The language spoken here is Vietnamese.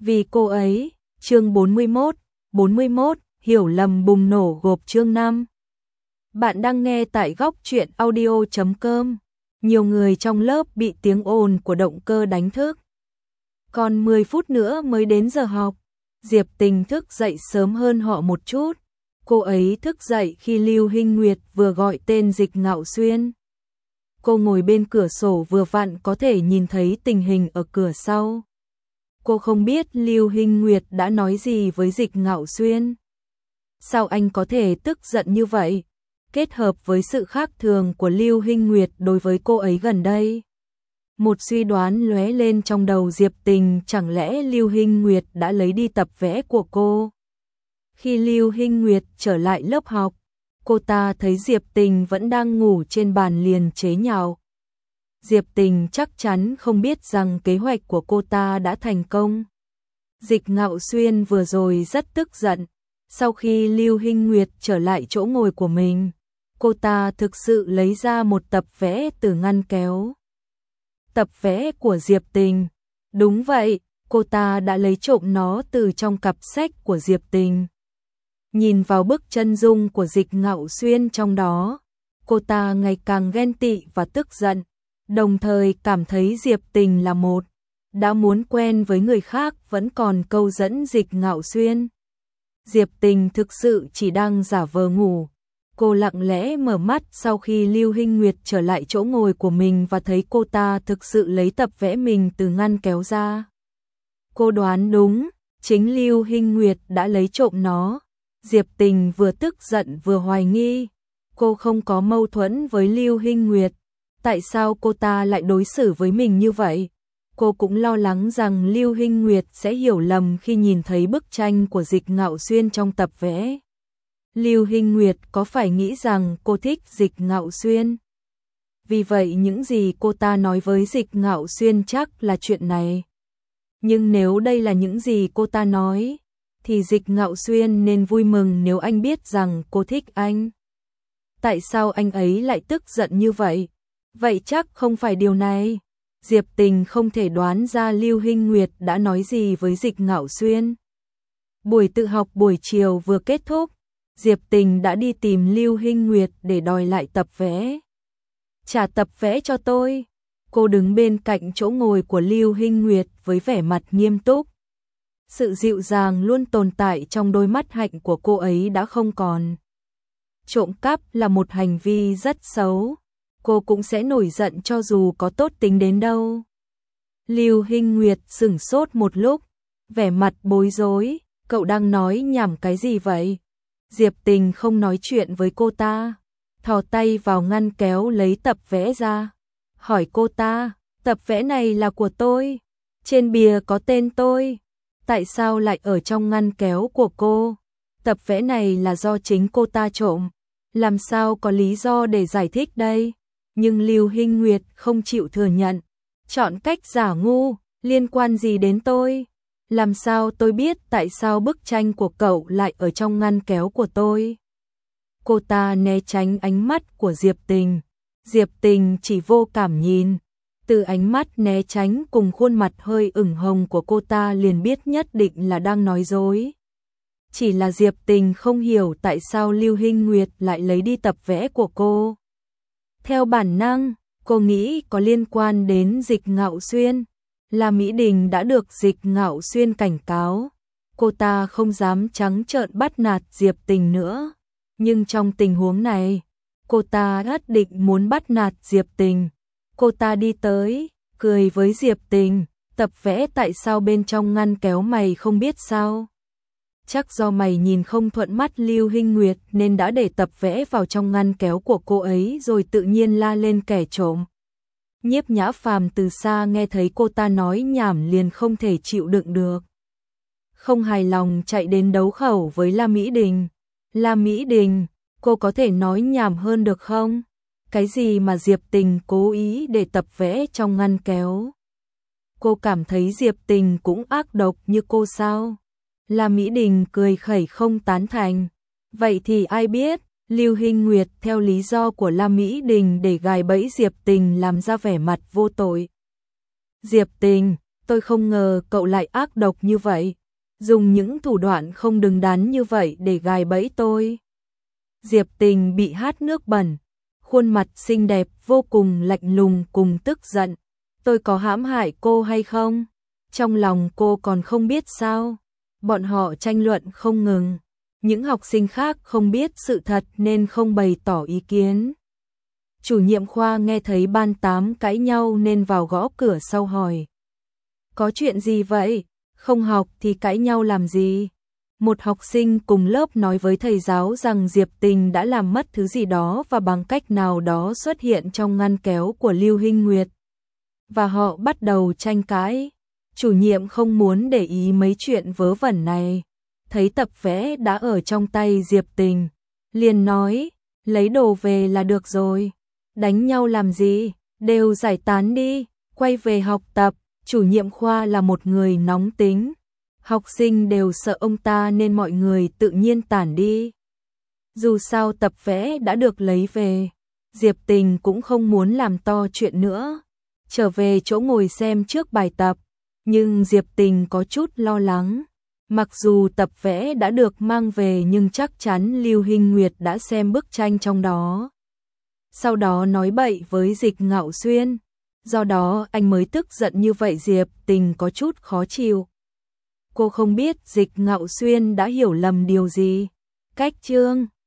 Vì cô ấy, chương 41, hiểu lầm bùng nổ gộp chương 5. Bạn đang nghe tại góc truyện audio.com. Nhiều người trong lớp bị tiếng ồn của động cơ đánh thức. Còn 10 phút nữa mới đến giờ học. Diệp Tình thức dậy sớm hơn họ một chút. Cô ấy thức dậy khi Lưu Hinh Nguyệt vừa gọi tên Dịch Ngạo Xuyên. Cô ngồi bên cửa sổ vừa vặn có thể nhìn thấy tình hình ở cửa sau. Cô không biết Lưu Hinh Nguyệt đã nói gì với Dịch Ngạo Xuyên. Sao anh có thể tức giận như vậy? Kết hợp với sự khác thường của Lưu Hinh Nguyệt đối với cô ấy gần đây. Một suy đoán lóe lên trong đầu Diệp Tình, chẳng lẽ Lưu Hinh Nguyệt đã lấy đi tập vẽ của cô? Khi Lưu Hinh Nguyệt trở lại lớp học, cô ta thấy Diệp Tình vẫn đang ngủ trên bàn liền chế nhạo. Diệp Tình chắc chắn không biết rằng kế hoạch của cô ta đã thành công. Dịch Ngạo Xuyên vừa rồi rất tức giận. Sau khi Lưu Hinh Nguyệt trở lại chỗ ngồi của mình, cô ta thực sự lấy ra một tập vẽ từ ngăn kéo. Tập vẽ của Diệp Tình. Đúng vậy, cô ta đã lấy trộm nó từ trong cặp sách của Diệp Tình. Nhìn vào bức chân dung của Dịch Ngạo Xuyên trong đó, cô ta ngày càng ghen tị và tức giận, đồng thời cảm thấy Diệp Tình là một, đã muốn quen với người khác vẫn còn câu dẫn Dịch Ngạo Xuyên. Diệp Tình thực sự chỉ đang giả vờ ngủ. Cô lặng lẽ mở mắt sau khi Lưu Hinh Nguyệt trở lại chỗ ngồi của mình và thấy cô ta thực sự lấy tập vẽ mình từ ngăn kéo ra. Cô đoán đúng, chính Lưu Hinh Nguyệt đã lấy trộm nó. Diệp Tình vừa tức giận vừa hoài nghi. Cô không có mâu thuẫn với Lưu Hinh Nguyệt. Tại sao cô ta lại đối xử với mình như vậy? Cô cũng lo lắng rằng Lưu Hinh Nguyệt sẽ hiểu lầm khi nhìn thấy bức tranh của Dịch Ngạo Xuyên trong tập vẽ. Lưu Hinh Nguyệt có phải nghĩ rằng cô thích Dịch Ngạo Xuyên? Vì vậy những gì cô ta nói với Dịch Ngạo Xuyên chắc là chuyện này. Nhưng nếu đây là những gì cô ta nói, thì Dịch Ngạo Xuyên nên vui mừng nếu anh biết rằng cô thích anh. Tại sao anh ấy lại tức giận như vậy? Vậy chắc không phải điều này. Diệp Tình không thể đoán ra Lưu Hinh Nguyệt đã nói gì với Dịch Ngạo Xuyên. Buổi tự học buổi chiều vừa kết thúc, Diệp Tình đã đi tìm Lưu Hinh Nguyệt để đòi lại tập vẽ. Trả tập vẽ cho tôi. Cô đứng bên cạnh chỗ ngồi của Lưu Hinh Nguyệt với vẻ mặt nghiêm túc. Sự dịu dàng luôn tồn tại trong đôi mắt hạnh của cô ấy đã không còn. Trộm cắp là một hành vi rất xấu. Cô cũng sẽ nổi giận cho dù có tốt tính đến đâu. Lưu Hinh Nguyệt sửng sốt một lúc, vẻ mặt bối rối, cậu đang nói nhảm cái gì vậy? Diệp Tình không nói chuyện với cô ta, thò tay vào ngăn kéo lấy tập vẽ ra, hỏi cô ta, tập vẽ này là của tôi, trên bìa có tên tôi, tại sao lại ở trong ngăn kéo của cô? Tập vẽ này là do chính cô ta trộm, làm sao có lý do để giải thích đây? Nhưng Lưu Hinh Nguyệt không chịu thừa nhận, chọn cách giả ngu, liên quan gì đến tôi? Làm sao tôi biết tại sao bức tranh của cậu lại ở trong ngăn kéo của tôi? Cô ta né tránh ánh mắt của Diệp Tình. Diệp Tình chỉ vô cảm nhìn. Từ ánh mắt né tránh cùng khuôn mặt hơi ửng hồng của cô ta liền biết nhất định là đang nói dối. Chỉ là Diệp Tình không hiểu tại sao Lưu Hinh Nguyệt lại lấy đi tập vẽ của cô. Theo bản năng, cô nghĩ có liên quan đến Dịch Ngạo Xuyên. La Mỹ Đình đã được Dịch Ngạo Xuyên cảnh cáo. Cô ta không dám trắng trợn bắt nạt Diệp Tình nữa. Nhưng trong tình huống này, cô ta nhất định muốn bắt nạt Diệp Tình. Cô ta đi tới, cười với Diệp Tình. Tập vẽ tại sao bên trong ngăn kéo mày không biết sao? Chắc do mày nhìn không thuận mắt Lưu Hinh Nguyệt nên đã để tập vẽ vào trong ngăn kéo của cô ấy rồi tự nhiên la lên kẻ trộm. Nhiếp Nhã Phàm từ xa nghe thấy cô ta nói nhảm liền không thể chịu đựng được. Không hài lòng chạy đến đấu khẩu với La Mỹ Đình. La Mỹ Đình, cô có thể nói nhảm hơn được không? Cái gì mà Diệp Tình cố ý để tập vẽ trong ngăn kéo? Cô cảm thấy Diệp Tình cũng ác độc như cô sao? La Mỹ Đình cười khẩy không tán thành. Vậy thì ai biết? Lưu Hinh Nguyệt theo lý do của La Mỹ Đình để gài bẫy Diệp Tình làm ra vẻ mặt vô tội. Diệp Tình, tôi không ngờ cậu lại ác độc như vậy, dùng những thủ đoạn không đứng đắn như vậy để gài bẫy tôi. Diệp Tình bị hát nước bẩn, khuôn mặt xinh đẹp vô cùng lạnh lùng cùng tức giận. Tôi có hãm hại cô hay không? Trong lòng cô còn không biết sao? Bọn họ tranh luận không ngừng. Những học sinh khác không biết sự thật nên không bày tỏ ý kiến. Chủ nhiệm khoa nghe thấy ban 8 cãi nhau nên vào gõ cửa sau hỏi. Có chuyện gì vậy? Không học thì cãi nhau làm gì? Một học sinh cùng lớp nói với thầy giáo rằng Diệp Tình đã làm mất thứ gì đó và bằng cách nào đó xuất hiện trong ngăn kéo của Lưu Hinh Nguyệt. Và họ bắt đầu tranh cãi. Chủ nhiệm không muốn để ý mấy chuyện vớ vẩn này. Thấy tập vẽ đã ở trong tay Diệp Tình, liền nói, lấy đồ về là được rồi. Đánh nhau làm gì, đều giải tán đi, quay về học tập. Chủ nhiệm khoa là một người nóng tính. Học sinh đều sợ ông ta nên mọi người tự nhiên tản đi. Dù sao tập vẽ đã được lấy về, Diệp Tình cũng không muốn làm to chuyện nữa. Trở về chỗ ngồi xem trước bài tập, nhưng Diệp Tình có chút lo lắng. Mặc dù tập vẽ đã được mang về nhưng chắc chắn Lưu Hinh Nguyệt đã xem bức tranh trong đó. Sau đó nói bậy với Dịch Ngạo Xuyên. Do đó anh mới tức giận như vậy. Diệp Tình có chút khó chịu. Cô không biết Dịch Ngạo Xuyên đã hiểu lầm điều gì. Cách chương